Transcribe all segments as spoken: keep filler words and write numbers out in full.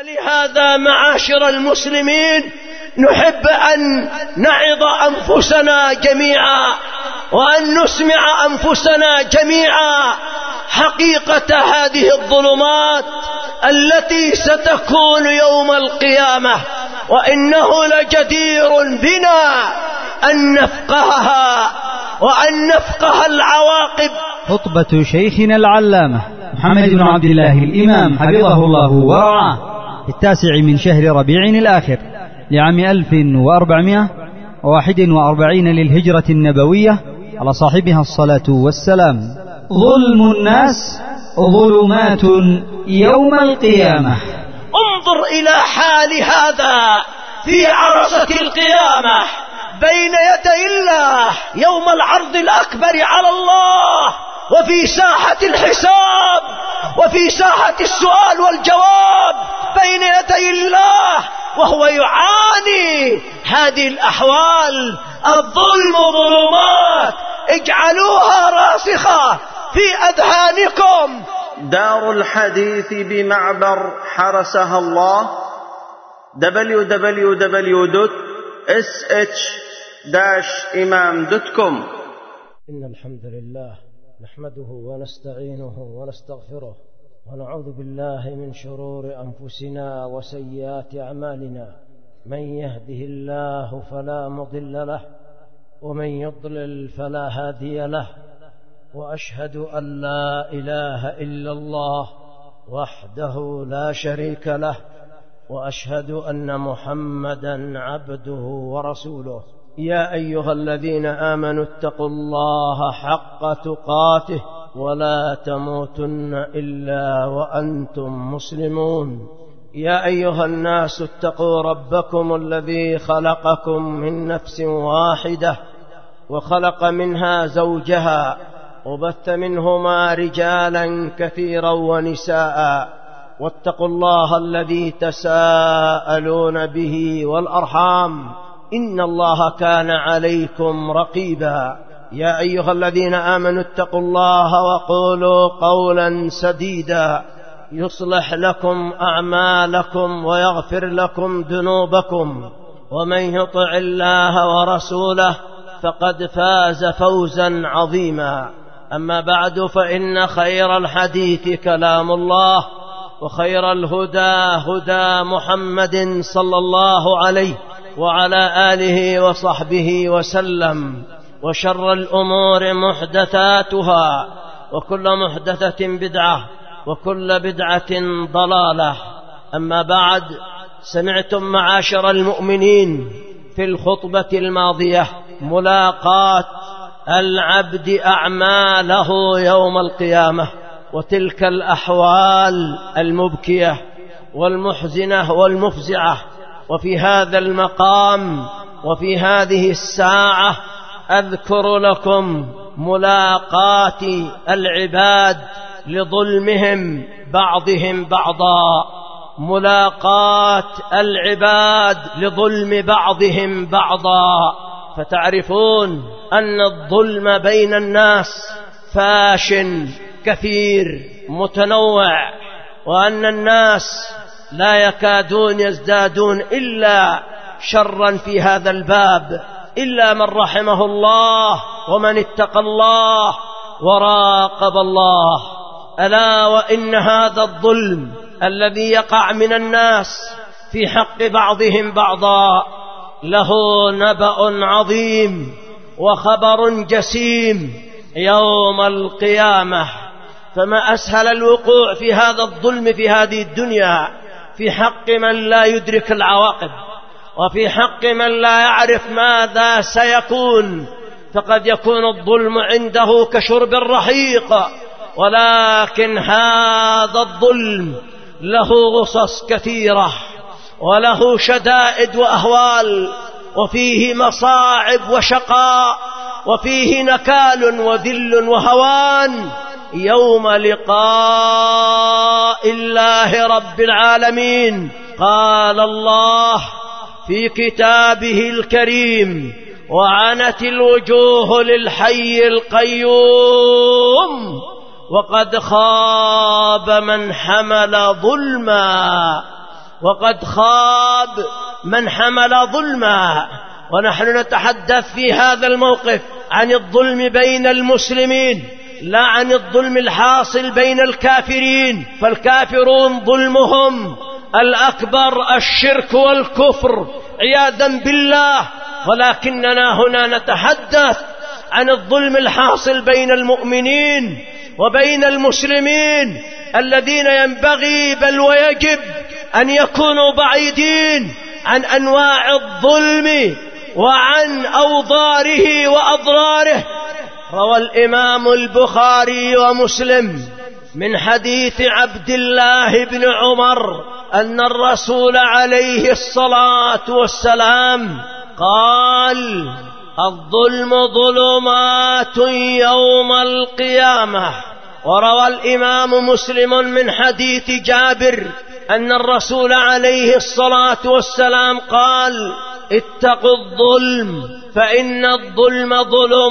ولهذا معاشر المسلمين نحب أن نعظ أنفسنا جميعا وأن نسمع أنفسنا جميعا حقيقة هذه الظلمات التي ستكون يوم القيامة، وإنه لجدير بنا أن نفقهها وأن نفقه العواقب. خطبة شيخنا العلامة محمد بن عبد الله الإمام حفظه الله ورعاه في التاسع من شهر ربيع الآخر لعام ألف وأربعمائة وواحد وأربعين للهجرة النبوية على صاحبها الصلاة والسلام. ظلم الناس ظلمات يوم القيامة. انظر إلى حال هذا في عرصة القيامة بين يدي الله يوم العرض الأكبر على الله، وفي ساحة الحساب وفي ساحة السؤال والجواب بين يدي الله، وهو يعاني هذه الأحوال. الظلم ظلمات اجعلوها راسخة في أذهانكم. دار الحديث بمعبر حرسها الله دبليو دبليو دبليو دوت إس إتش إمام دوت كوم. إن الحمد لله نحمده ونستعينه ونستغفره ونعوذ بالله من شرور أنفسنا وسيئات أعمالنا. من يهده الله فلا مضل له ومن يضلل فلا هادي له، وأشهد أن لا إله إلا الله وحده لا شريك له، وأشهد أن محمدا عبده ورسوله. يا أيها الذين آمنوا اتقوا الله حق تقاته ولا تموتن إلا وأنتم مسلمون. يا أيها الناس اتقوا ربكم الذي خلقكم من نفس واحدة وخلق منها زوجها وبث منهما رجالا كثيرا ونساء، واتقوا الله الذي تساءلون به والأرحام إن الله كان عليكم رقيبا. يا أيها الذين آمنوا اتقوا الله وقولوا قولا سديدا يصلح لكم أعمالكم ويغفر لكم ذنوبكم، ومن يطع الله ورسوله فقد فاز فوزا عظيما. أما بعد، فإن خير الحديث كلام الله، وخير الهدى هدى محمد صلى الله عليه وعلى آله وصحبه وسلم، وشر الأمور محدثاتها، وكل محدثة بدعة، وكل بدعة ضلالة. أما بعد، سمعتم معاشر المؤمنين في الخطبة الماضية ملاقات العبد أعماله يوم القيامة، وتلك الأحوال المبكية والمحزنة والمفزعة. وفي هذا المقام وفي هذه الساعة أذكر لكم ملاقات العباد لظلمهم بعضهم بعضا، ملاقات العباد لظلم بعضهم بعضا. فتعرفون أن الظلم بين الناس فاش كثير متنوع، وأن الناس لا يكادون يزدادون إلا شرا في هذا الباب، إلا من رحمه الله ومن اتقى الله وراقب الله. ألا وإن هذا الظلم الذي يقع من الناس في حق بعضهم بعضا له نبأ عظيم وخبر جسيم يوم القيامة. فما أسهل الوقوع في هذا الظلم في هذه الدنيا في حق من لا يدرك العواقب، وفي حق من لا يعرف ماذا سيكون. فقد يكون الظلم عنده كشرب الرحيق، ولكن هذا الظلم له غصص كثيرة وله شدائد وأهوال، وفيه مصاعب وشقاء، وفيه نكال وذل وهوان يوم لقاء الله رب العالمين. قال الله في كتابه الكريم: وعنت الوجوه للحي القيوم وقد خاب من حمل ظلما. وقد خاب من حمل ظلما. ونحن نتحدث في هذا الموقف عن الظلم بين المسلمين، لا عن الظلم الحاصل بين الكافرين، فالكافرون ظلمهم الأكبر الشرك والكفر عياذا بالله، ولكننا هنا نتحدث عن الظلم الحاصل بين المؤمنين وبين المسلمين الذين ينبغي بل ويجب أن يكونوا بعيدين عن أنواع الظلم وعن أوضاره وأضراره. روى الإمام البخاري ومسلم من حديث عبد الله بن عمر أن الرسول عليه الصلاة والسلام قال: الظلم ظلمات يوم القيامة. وروى الإمام مسلم من حديث جابر أن الرسول عليه الصلاة والسلام قال: اتقوا الظلم فإن الظلم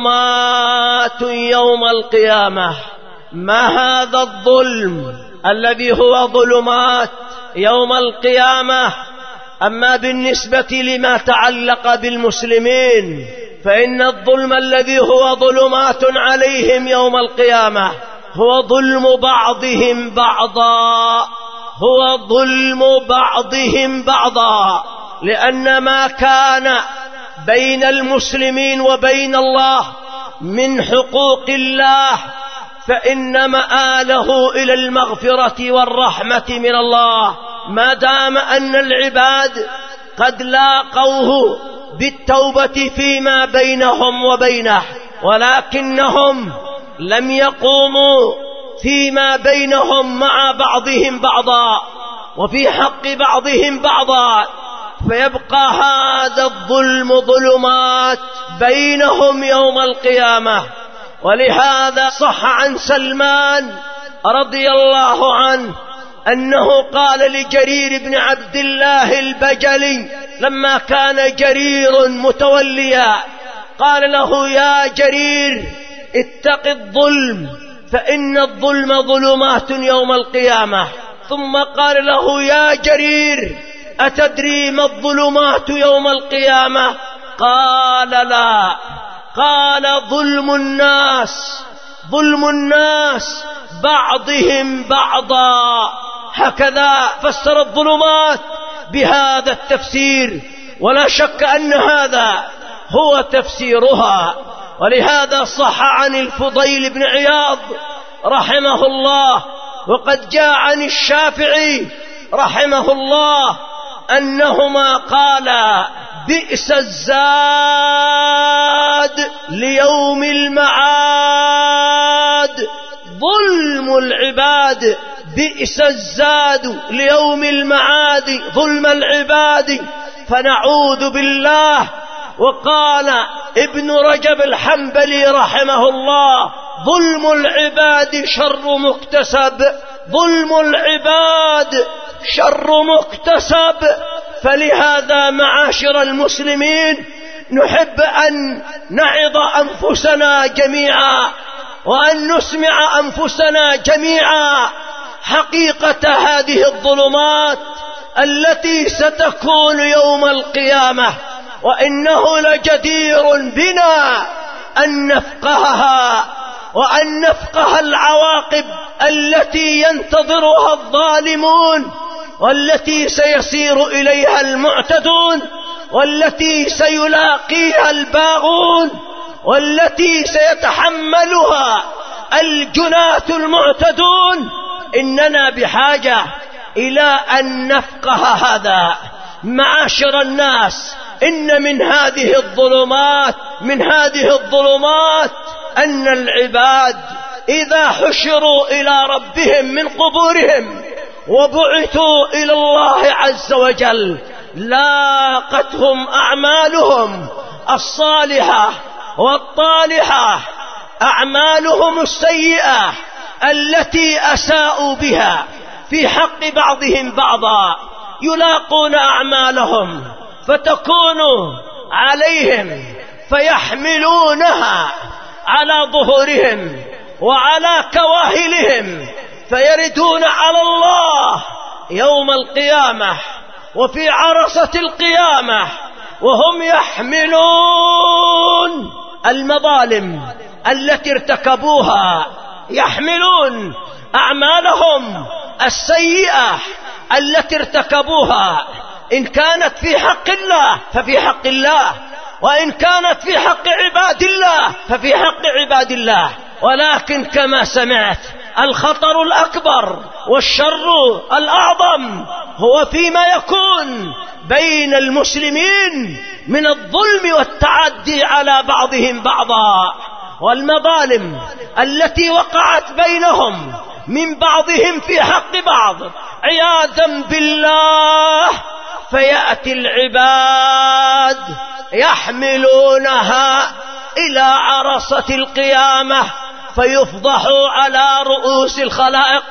ظلمات يوم القيامة. ما هذا الظلم الذي هو ظلمات يوم القيامة؟ أما بالنسبة لما تعلق بالمسلمين فإن الظلم الذي هو ظلمات عليهم يوم القيامة هو ظلم بعضهم بعضا، هو ظلم بعضهم بعضا، لأن ما كان بين المسلمين وبين الله من حقوق الله فإن مآله إلى المغفرة والرحمة من الله، ما دام أن العباد قد لاقوه بالتوبة فيما بينهم وبينه، ولكنهم لم يقوموا فيما بينهم مع بعضهم بعضا وفي حق بعضهم بعضا، فيبقى هذا الظلم ظلمات بينهم يوم القيامة. ولهذا صح عن سلمان رضي الله عنه أنه قال لجرير بن عبد الله البجلي لما كان جرير متوليا، قال له: يا جرير اتق الظلم فإن الظلم ظلمات يوم القيامة. ثم قال له: يا جرير أتدري ما الظلمات يوم القيامة؟ قال: لا. قال: ظلم الناس، ظلم الناس بعضهم بعضا. هكذا فسر الظلمات بهذا التفسير، ولا شك أن هذا هو تفسيرها. ولهذا صح عن الفضيل بن عياض رحمه الله، وقد جاء عن الشافعي رحمه الله أنهما قالا: بئس الزاد ليوم المعاد ظلم العباد، بئس الزاد ليوم المعاد ظلم العباد، فنعوذ بالله. وقال ابن رجب الحنبلي رحمه الله: ظلم العباد شر مكتسب، ظلم العباد شر مكتسب. فلهذا معاشر المسلمين نحب أن نعظ أنفسنا جميعا وأن نسمع أنفسنا جميعا حقيقة هذه الظلمات التي ستكون يوم القيامة، وإنه لجدير بنا أن نفقهها وأن نفقه العواقب التي ينتظرها الظالمون، والتي سيسير إليها المعتدون، والتي سيلاقيها الباغون، والتي سيتحملها الجناة المعتدون. إننا بحاجة إلى أن نفقه هذا معاشر الناس. إن من هذه الظلمات من هذه الظلمات أن العباد إذا حشروا إلى ربهم من قبورهم وبعثوا إلى الله عز وجل لاقتهم أعمالهم الصالحة والطالحة، أعمالهم السيئة التي أساءوا بها في حق بعضهم بعضا، يلاقون أعمالهم فتكون عليهم فيحملونها على ظهورهم وعلى كواهلهم، فيردون على الله يوم القيامة وفي عرصة القيامة وهم يحملون المظالم التي ارتكبوها، يحملون أعمالهم السيئة التي ارتكبوها، إن كانت في حق الله ففي حق الله، وإن كانت في حق عباد الله ففي حق عباد الله. ولكن كما سمعت الخطر الأكبر والشر الأعظم هو فيما يكون بين المسلمين من الظلم والتعدي على بعضهم بعضا، والمظالم التي وقعت بينهم من بعضهم في حق بعض عياذا بالله، فيأتي العباد يحملونها إلى عرصة القيامة فيفضحوا على رؤوس الخلائق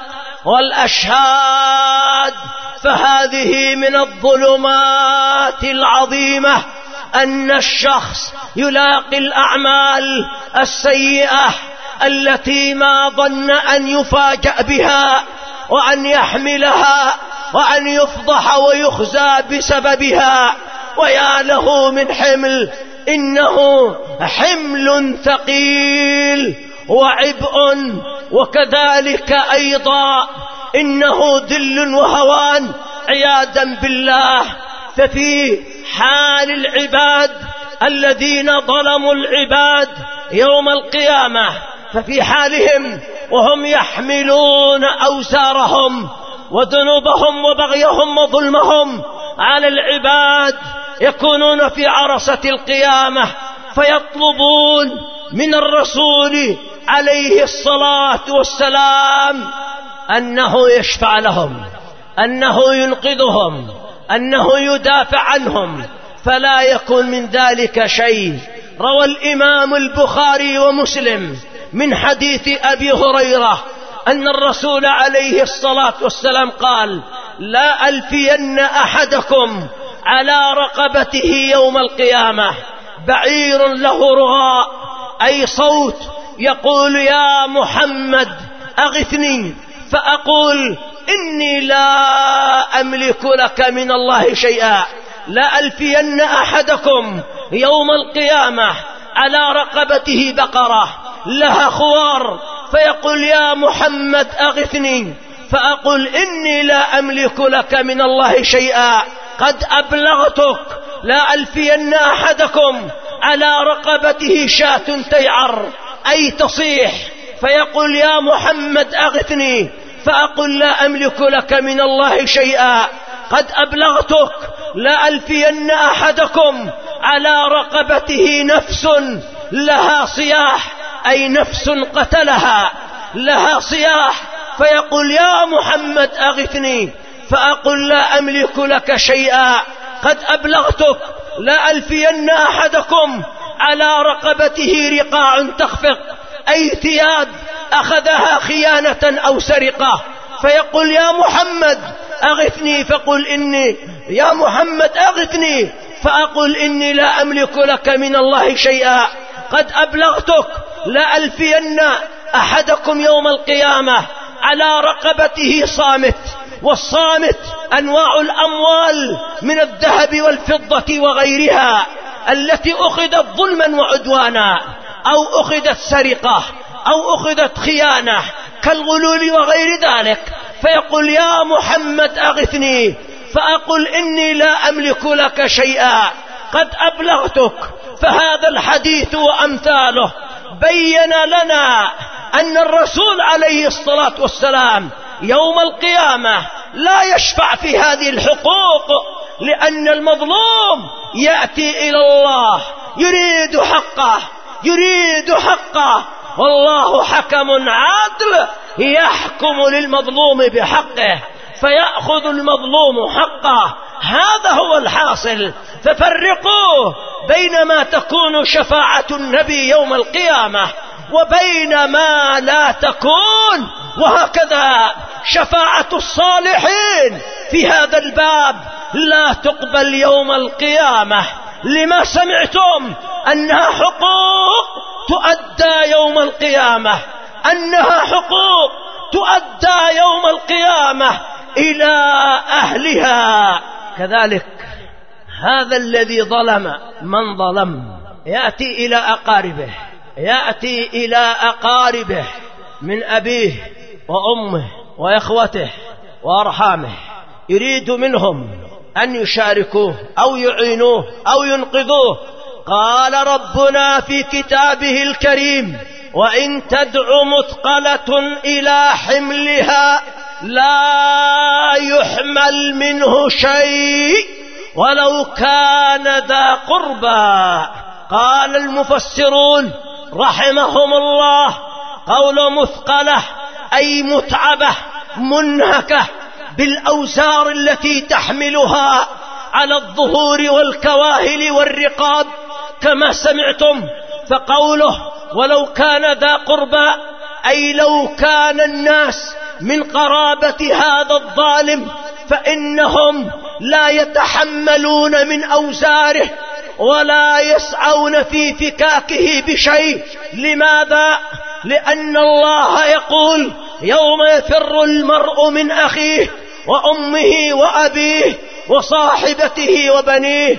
والأشهاد. فهذه من الظلمات العظيمة أن الشخص يلاقي الأعمال السيئة التي ما ظن أن يفاجأ بها وأن يحملها وأن يفضح ويخزى بسببها، ويا له من حمل، إنه حمل ثقيل وعبء، وكذلك أيضا إنه ذل وهوان عياذا بالله. ففي حال العباد الذين ظلموا العباد يوم القيامة، ففي حالهم وهم يحملون أوزارهم وذنوبهم وبغيهم وظلمهم على العباد، يكونون في عرصة القيامة فيطلبون من الرسول عليه الصلاة والسلام أنه يشفع لهم، أنه ينقذهم، أنه يدافع عنهم، فلا يكون من ذلك شيء. روى الإمام البخاري ومسلم من حديث أبي هريرة أن الرسول عليه الصلاة والسلام قال: لا ألفين أحدكم على رقبته يوم القيامة بعير له رغاء، أي صوت يقول: يا محمد أغثني، فأقول: إني لا أملك لك من الله شيئا. لا ألفين أحدكم يوم القيامة على رقبته بقرة لها خوار، فيقول: يا محمد أغثني، فأقول: إني لا أملك لك من الله شيئا، قد أبلغتك. لا ألفين أحدكم على رقبته شاة تيعر، أي تصيح، فيقول: يا محمد أغثني، فأقول: لا أملك لك من الله شيئا، قد أبلغتك. لا ألفين أحدكم على رقبته نفس لها صياح، أي نفس قتلها لها صياح، فيقول: يا محمد أغثني، فأقول: لا أملك لك شيئا، قد أبلغتك. لا ألفين أحدكم على رقبته رقاع تخفق، أي ثياب أخذها خيانة أو سرقة، فيقول: يا محمد أغثني، فقل إني يا محمد أغثني، فأقول: إني لا أملك لك من الله شيئا، قد أبلغتك. لا ألفين أحدكم يوم القيامة على رقبته صامت، والصامت أنواع الأموال من الذهب والفضة وغيرها التي أخذت ظلما وعدوانا، أو أخذت سرقة، أو أخذت خيانة كالغلول وغير ذلك، فيقول: يا محمد أغثني، فأقول: إني لا أملك لك شيئا، قد أبلغتك. فهذا الحديث وأمثاله بين لنا أن الرسول عليه الصلاة والسلام يوم القيامة لا يشفع في هذه الحقوق، لأن المظلوم يأتي إلى الله يريد حقه يريد حقه والله حكم عادل يحكم للمظلوم بحقه، فيأخذ المظلوم حقه. هذا هو الحاصل. ففرقوا بين ما تكون شفاعة النبي يوم القيامة وبين ما لا تكون، وهكذا شفاعة الصالحين في هذا الباب لا تقبل يوم القيامة، لما سمعتم أنها حقوق تؤدى يوم القيامة، أنها حقوق تؤدى يوم القيامة إلى أهلها. كذلك هذا الذي ظلم من ظلم يأتي إلى أقاربه يأتي إلى أقاربه من أبيه وأمه وإخوته وأرحامه، يريد منهم أن يشاركوه أو يعينوه أو ينقذوه. قال ربنا في كتابه الكريم: وإن تدع مثقلة إلى حملها لا يحمل منه شيء ولو كان ذا قربى. قال المفسرون رحمهم الله: قول مثقلة أي متعبة منهكة بالأوزار التي تحملها على الظهور والكواهل والرقاب كما سمعتم. فقوله ولو كان ذا قربى أي لو كان الناس من قرابة هذا الظالم فإنهم لا يتحملون من أوزاره ولا يسعون في فكاكه بشيء. لماذا؟ لأن الله يقول: يوم يفر المرء من أخيه وأمه وأبيه وصاحبته وبنيه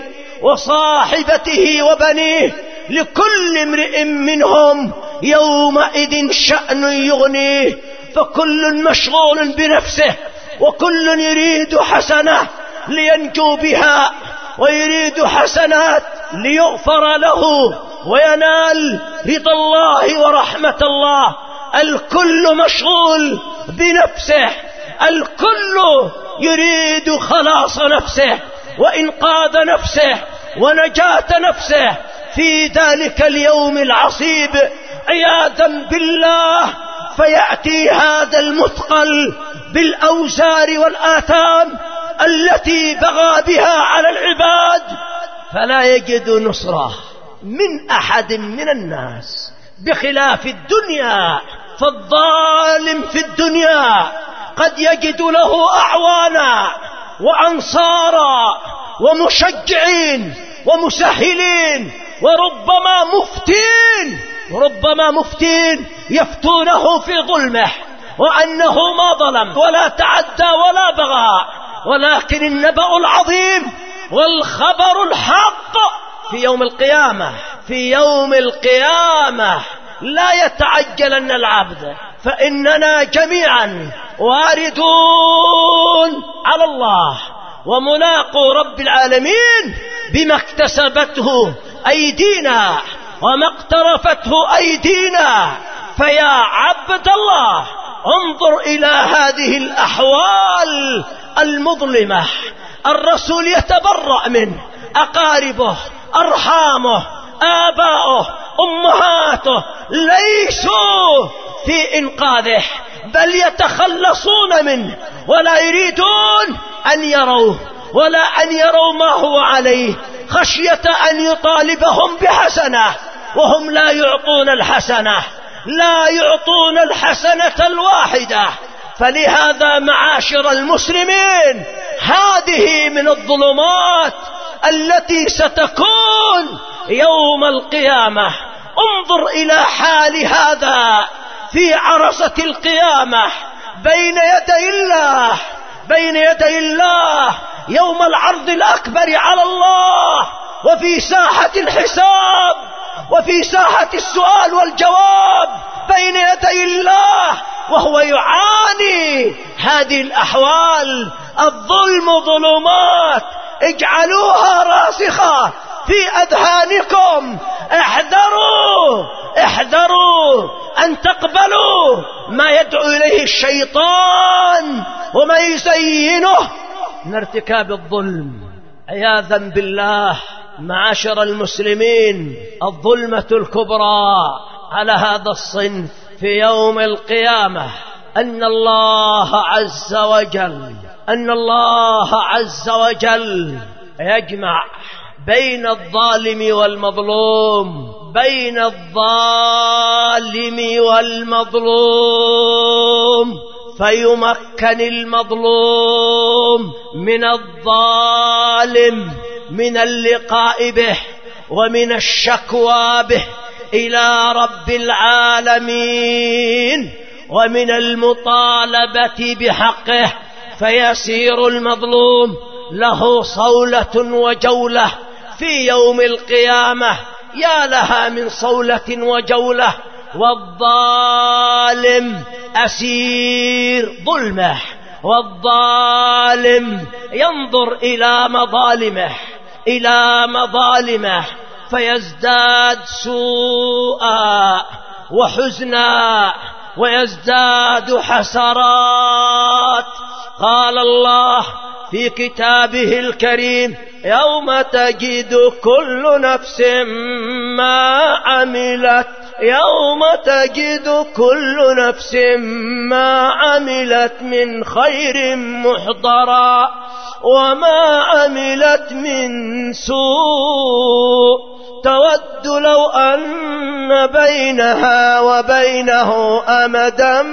وصاحبته وبنيه لكل امرئ منهم يومئذ شأن يغنيه. فكل مشغول بنفسه وكل يريد حسنة لينجو بها ويريد حسنات ليغفر له وينال رضا الله ورحمة الله. الكل مشغول بنفسه، الكل يريد خلاص نفسه وإنقاذ نفسه ونجاة نفسه في ذلك اليوم العصيب عياذا بالله. فيأتي هذا المثقل بالأوزار والآثام التي بغى بها على العباد فلا يجد نصره من أحد من الناس، بخلاف الدنيا. فالظالم في الدنيا قد يجد له أعوانا وأنصارا ومشجعين ومسهلين وربما مفتين وربما مفتين يفتونه في ظلمه وأنه ما ظلم ولا تعدى ولا بغى. ولكن النبأ العظيم والخبر الحق في يوم القيامة في يوم القيامة لا يتعجلن العبد، فإننا جميعا واردون على الله وملاقو رب العالمين بما اكتسبته أيدينا وما اقترفته أيدينا. فيا عبد الله انظر إلى هذه الأحوال المظلمة. الرسول يتبرأ منه، أقاربه، أرحامه، آباؤه، أمهاته ليسوا في إنقاذه بل يتخلصون منه ولا يريدون أن يروه ولا أن يروا ما هو عليه خشية أن يطالبهم بحسنة وهم لا يعطون الحسنة لا يعطون الحسنة الواحدة. فلهذا معاشر المسلمين هذه من الظلمات التي ستكون يوم القيامة. انظر إلى حال هذا في عرصة القيامة بين يدي الله بين يدي الله يوم العرض الأكبر على الله وفي ساحة الحساب وفي ساحة السؤال والجواب بين يدي الله وهو يعاني هذه الأحوال. الظلم ظلمات اجعلوها راسخة في أذهانكم. احذروا احذروا أن تقبلوا ما يدعو إليه الشيطان وما يزينه من ارتكاب الظلم عياذا بالله. معاشر المسلمين، الظلمة الكبرى على هذا الصنف في يوم القيامة أن الله عز وجل أن الله عز وجل يجمع بين الظالم والمظلوم بين الظالم والمظلوم فيمكن المظلوم من الظالم من اللقاء به ومن الشكوى به إلى رب العالمين ومن المطالبة بحقه. فيسير المظلوم له صولة وجولة في يوم القيامة، يا لها من صولة وجولة. والظالم أسير ظلمه، والظالم ينظر إلى مظالمه إلى مظالمه فيزداد سوءا وحزنا ويزداد حسرات. قال الله في كتابه الكريم: يوم تجد كل نفس ما عملت يوم تجد كل نفس ما عملت من خير محضرا وما عملت من سوء تود لو أن بينها وبينه أمدا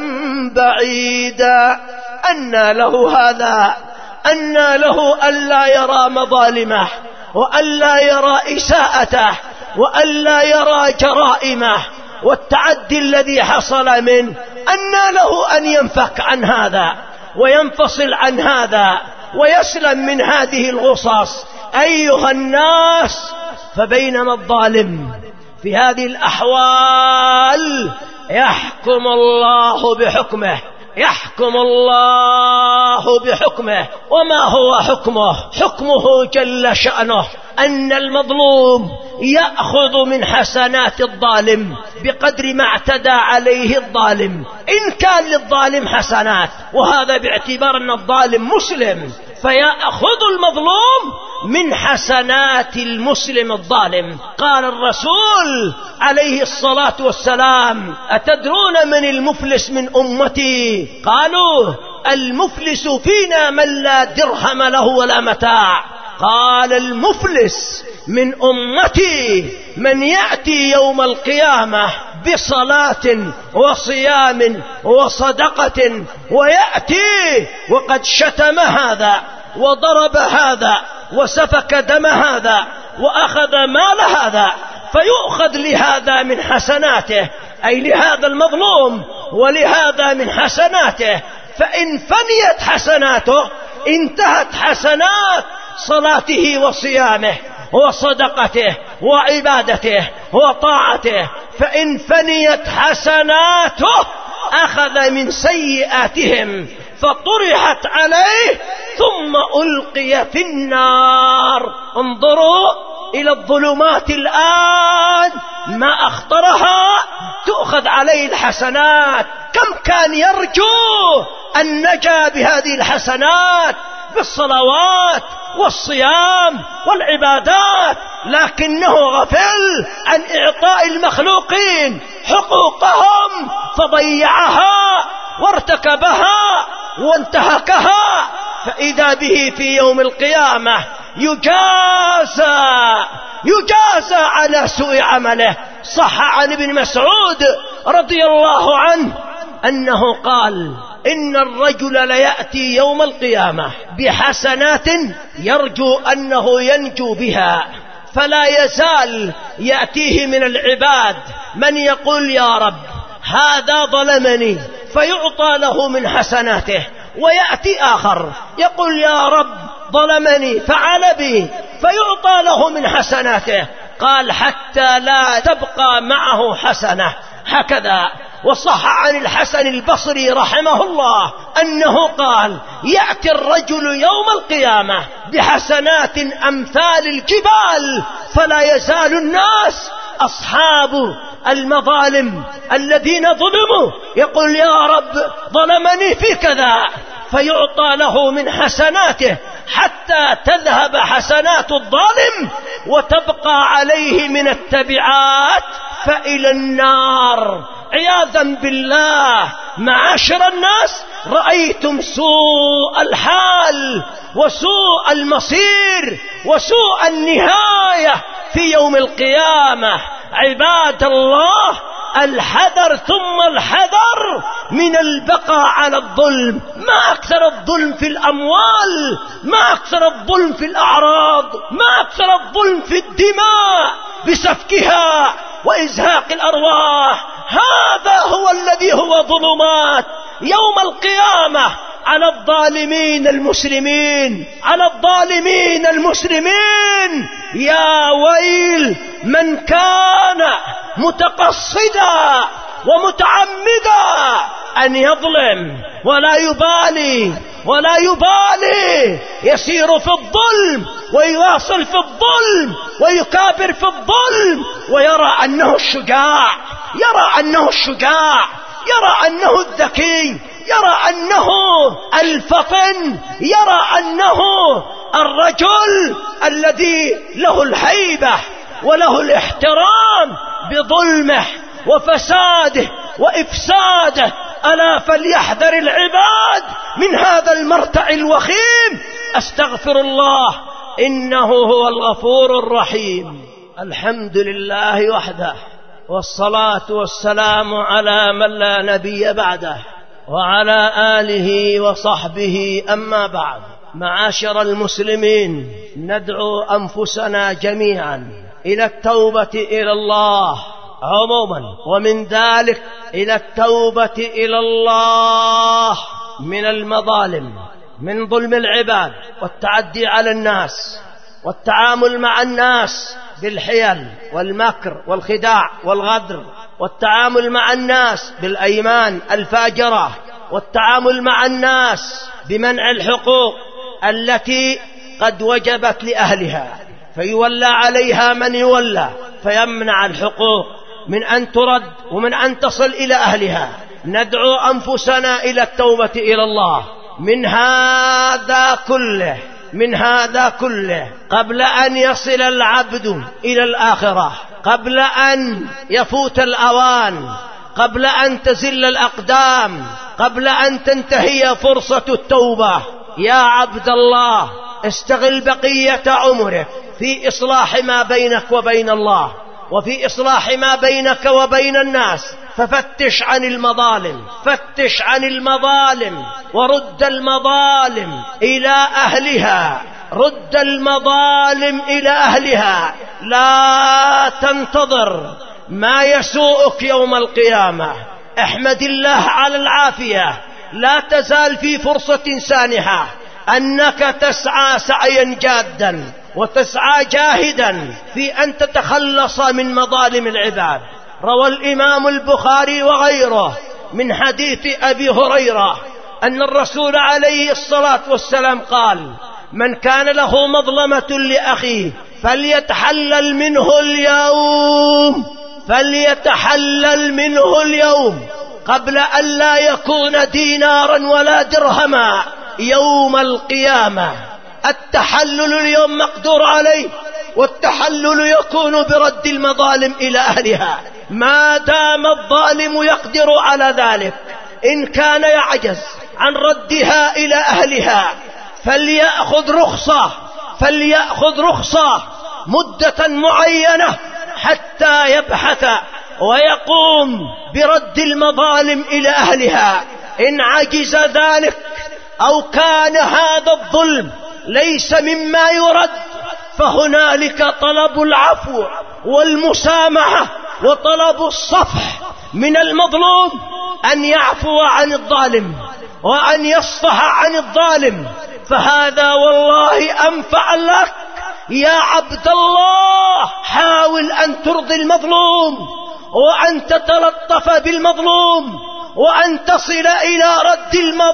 بعيدا. أنى له هذا؟ أنى له ألا يرى مظالمه، وألا يرى إساءته، وألا يرى جرائمه والتعدي الذي حصل منه؟ أنى له أن ينفك عن هذا وينفصل عن هذا ويسلم من هذه الغصص؟ أيها الناس، فبينما الظالم في هذه الأحوال يحكم الله بحكمه يحكم الله بحكمه. وما هو حكمه؟ حكمه جل شأنه أن المظلوم يأخذ من حسنات الظالم بقدر ما اعتدى عليه الظالم، إن كان للظالم حسنات، وهذا باعتبار أن الظالم مسلم، فيأخذ المظلوم من حسنات المسلم الظالم. قال الرسول عليه الصلاة والسلام: أتدرون من المفلس من أمتي؟ قالوا: المفلس فينا من لا درهم له ولا متاع. قال: المفلس من أمتي من يأتي يوم القيامة بصلاة وصيام وصدقة، ويأتي وقد شتم هذا وضرب هذا وسفك دم هذا وأخذ مال هذا، فيؤخذ لهذا من حسناته، أي لهذا المظلوم ولهذا من حسناته. فإن فنيت حسناته انتهت حسنات صلاته وصيامه وصدقته وعبادته وطاعته. فإن فنيت حسناته أخذ من سيئاتهم فطرحت عليه ثم ألقي في النار. انظروا إلى الظلمات الآن، ما أخطرها، تؤخذ عليه الحسنات. كم كان يرجو أن نجا بهذه الحسنات بالصلوات والصيام والعبادات، لكنه غفل عن إعطاء المخلوقين حقوقهم فضيعها وارتكبها وانتهكها، فإذا به في يوم القيامة يجازى يجازى على سوء عمله. صح عن ابن مسعود رضي الله عنه أنه قال: إن الرجل ليأتي يوم القيامة بحسنات يرجو أنه ينجو بها، فلا يزال يأتيه من العباد من يقول: يا رب هذا ظلمني، فيعطى له من حسناته. ويأتي آخر يقول: يا رب ظلمني فعل بي، فيعطى له من حسناته. قال: حتى لا تبقى معه حسنة. هكذا. وصح عن الحسن البصري رحمه الله أنه قال: يأتي الرجل يوم القيامة بحسنات أمثال الجبال، فلا يزال الناس أصحاب المظالم الذين ظلموا يقول: يا رب ظلمني في كذا، فيعطى له من حسناته حتى تذهب حسنات الظالم وتبقى عليه من التبعات فإلى النار عياذا بالله. معاشر الناس، رأيتم سوء الحال وسوء المصير وسوء النهاية في يوم القيامة. عباد الله، الحذر ثم الحذر من البقاء على الظلم. ما أكثر الظلم في الأموال، ما أكثر الظلم في الأعراض، ما أكثر الظلم في الدماء بسفكها وإزهاق الأرواح. هذا هو الذي هو ظلمات يوم القيامة على الظالمين المسلمين، على الظالمين المسلمين. يا ويل من كان متقصدا ومتعمدا أن يظلم ولا يبالي ولا يبالي، يسير في الظلم ويواصل في الظلم ويكابر في الظلم، ويرى أنه الشجاع، يرى أنه الشجاع، يرى أنه الذكي، يرى أنه الفطن، يرى أنه الرجل الذي له الهيبة وله الاحترام بظلمه وفساده وإفساده. ألا فليحذر العباد من هذا المرتع الوخيم. أستغفر الله إنه هو الغفور الرحيم. الحمد لله وحده، والصلاة والسلام على من لا نبي بعده، وعلى آله وصحبه. أما بعد، معاشر المسلمين، ندعو أنفسنا جميعا إلى التوبة إلى الله عموما، ومن ذلك إلى التوبة إلى الله من المظالم، من ظلم العباد والتعدي على الناس والتعامل مع الناس بالحيل والمكر والخداع والغدر، والتعامل مع الناس بالأيمان الفاجرة، والتعامل مع الناس بمنع الحقوق التي قد وجبت لأهلها، فيولى عليها من يولى فيمنع الحقوق من أن ترد ومن أن تصل إلى أهلها. ندعو أنفسنا إلى التوبة إلى الله من هذا كله، من هذا كله قبل أن يصل العبد إلى الآخرة، قبل أن يفوت الأوان، قبل أن تزل الأقدام، قبل أن تنتهي فرصة التوبة. يا عبد الله، استغل بقية عمرك في إصلاح ما بينك وبين الله، وفي إصلاح ما بينك وبين الناس. ففتش عن المظالم، فتش عن المظالم، ورد المظالم إلى أهلها، رد المظالم إلى أهلها. لا تنتظر ما يسوءك يوم القيامة. احمد الله على العافية. لا تزال في فرصة سانحة أنك تسعى سعيا جادا وتسعى جاهدا في أن تتخلص من مظالم العباد. روى الإمام البخاري وغيره من حديث أبي هريرة أن الرسول عليه الصلاة والسلام قال: من كان له مظلمة لأخيه فليتحلل منه اليوم، فليتحلل منه اليوم قبل أن لا يكون دينارا ولا درهما يوم القيامة. التحلل اليوم مقدور عليه، والتحلل يكون برد المظالم إلى أهلها ما دام الظالم يقدر على ذلك. إن كان يعجز عن ردها إلى أهلها فليأخذ رخصة، فليأخذ رخصة مدة معينة حتى يبحث ويقوم برد المظالم إلى أهلها. إن عجز ذلك أو كان هذا الظلم ليس مما يرد، فهنالك طلب العفو والمسامحة وطلب الصفح من المظلوم، أن يعفو عن الظالم وأن يصفح عن الظالم. فهذا والله أنفع لك يا عبد الله. حاول أن ترضي المظلوم، وأن تتلطف بالمظلوم، وأن تصل إلى رد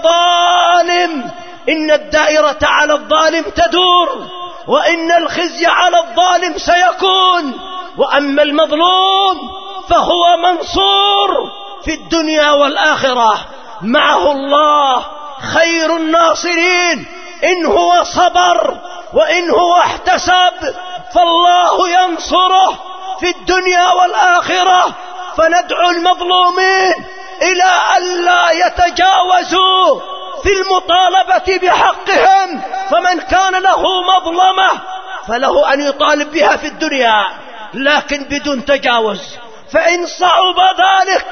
المظالم. إن الدائرة على الظالم تدور، وإن الخزي على الظالم سيكون، وأما المظلوم فهو منصور في الدنيا والآخرة. معه الله خير الناصرين. إن هو صبر وإن هو احتسب فالله ينصره في الدنيا والآخرة. فندعو المظلومين إلى أن لا يتجاوزوا في المطالبة بحقهم. فمن كان له مظلمة فله أن يطالب بها في الدنيا لكن بدون تجاوز. فإن صعب ذلك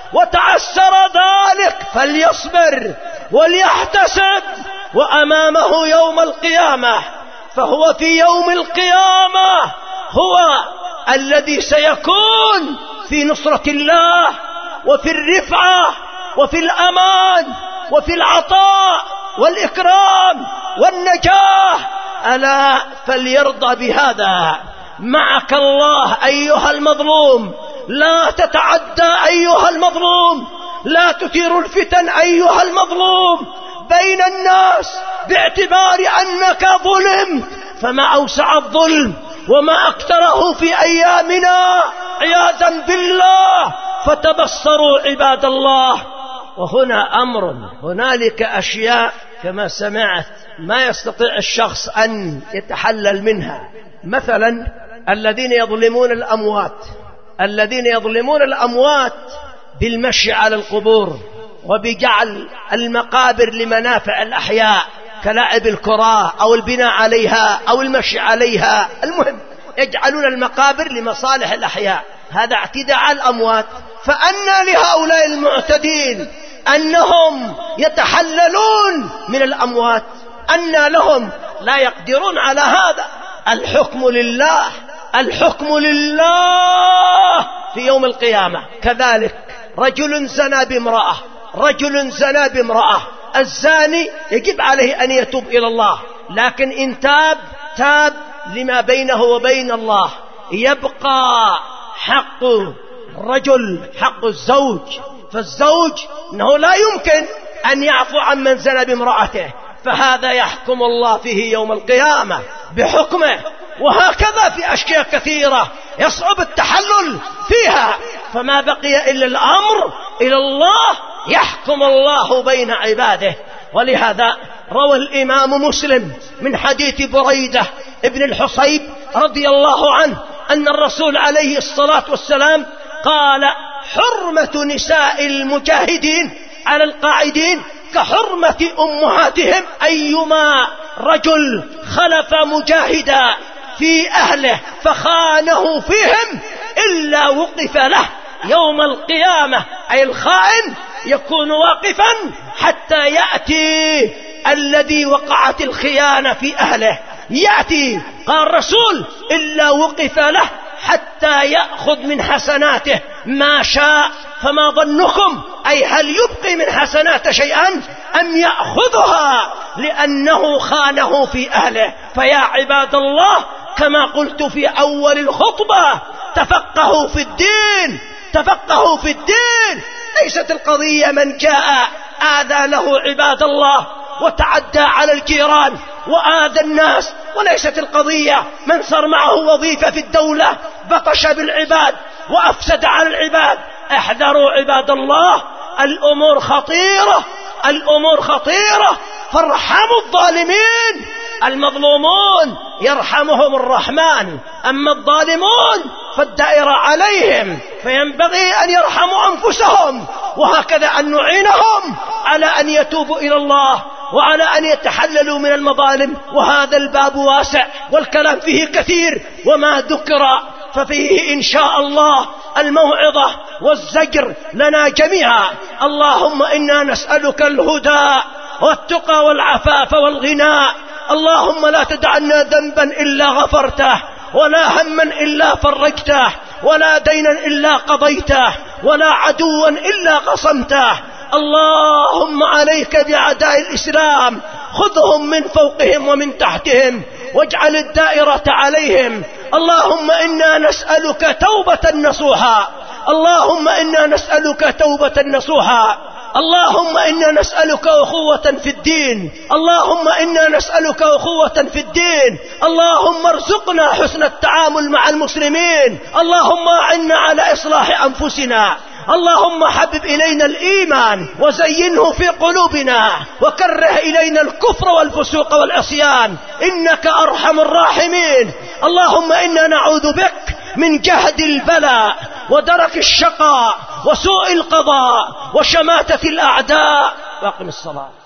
وتعسر ذلك فليصبر وليحتسب، وأمامه يوم القيامة. فهو في يوم القيامة هو الذي سيكون في نصرة الله وفي الرفعة وفي الأمان وفي العطاء والإكرام والنجاة. ألا فليرضى بهذا. معك الله أيها المظلوم، لا تتعدى أيها المظلوم، لا تثير الفتن أيها المظلوم بين الناس باعتبار أنك ظلمت. فما أوسع الظلم وما أكثره في أيامنا عياذا بالله. فتبصروا عباد الله. وهنا أمر، هنالك أشياء كما سمعت ما يستطيع الشخص أن يتحلل منها. مثلا الذين يظلمون الأموات، الذين يظلمون الأموات بالمشي على القبور وبجعل المقابر لمنافع الأحياء كلاعب الكرة أو البناء عليها أو المشي عليها، المهم يجعلون المقابر لمصالح الأحياء، هذا اعتداء على الأموات. فأنى لهؤلاء المعتدين أنهم يتحللون من الأموات؟ أنى لهم؟ لا يقدرون على هذا. الحكم لله، الحكم لله في يوم القيامة. كذلك رجل زنى بامرأة، رجل زنى بامرأة، الزاني يجب عليه أن يتوب إلى الله، لكن إن تاب تاب لما بينه وبين الله. يبقى حق الرجل، حق الزوج. فالزوج أنه لا يمكن أن يعفو عن من زنى بامرأته، فهذا يحكم الله فيه يوم القيامة بحكمه. وهكذا في أشياء كثيرة يصعب التحلل فيها، فما بقي إلا الأمر إلى الله، يحكم الله بين عباده. ولهذا روى الإمام مسلم من حديث بريدة ابن الحصيب رضي الله عنه أن الرسول عليه الصلاة والسلام قال: حرمة نساء المجاهدين على القاعدين كحرمة أمهاتهم. أيما رجل خلف مجاهدا في أهله فخانه فيهم إلا وقف له يوم القيامة، أي الخائن يكون واقفا حتى يأتي الذي وقعت الخيانة في أهله، يأتي قال الرسول إلا وقف له حتى يأخذ من حسناته ما شاء. فما ظنكم؟ أي هل يبقي من حسنات شيئا أم يأخذها لأنه خانه في أهله؟ فيا عباد الله، كما قلت في أول الخطبة، تفقهوا في الدين، تفقهوا في الدين. ليست القضية من جاء آذى له عباد الله وتعدى على الجيران وآذى الناس، وليست القضية من صار معه وظيفة في الدولة بطش بالعباد وأفسد على العباد. احذروا عباد الله، الأمور خطيرة، الأمور خطيرة، فارحموا الظالمين. المظلومون يرحمهم الرحمن، أما الظالمون فالدائرة عليهم، فينبغي أن يرحموا أنفسهم، وهكذا أن نعينهم على أن يتوبوا إلى الله وعلى أن يتحللوا من المظالم. وهذا الباب واسع والكلام فيه كثير، وما ذكر ففيه إن شاء الله الموعظة والزجر لنا جميعا. اللهم إنا نسألك الهدى والتقى والعفاف والغنى. اللهم لا تدعنا ذنبا إلا غفرته، ولا هما إلا فرجته، ولا دينا إلا قضيته، ولا عدوا إلا قصمته. اللهم عليك بأعداء الإسلام، خذهم من فوقهم ومن تحتهم، واجعل الدائرة عليهم. اللهم إنا نسألك توبة نصوحا، اللهم إنا نسألك توبة نصوحا. اللهم إنا نسألك أخوة في الدين، اللهم إنا نسألك أخوة في الدين. اللهم ارزقنا حسن التعامل مع المسلمين. اللهم أعنا على إصلاح أنفسنا. اللهم حبب إلينا الإيمان وزينه في قلوبنا، وكره إلينا الكفر والفسوق والعصيان، إنك أرحم الراحمين. اللهم إنا نعوذ بك من جهد البلاء ودرك الشقاء وسوء القضاء وشماتة الأعداء. واقم الصلاة.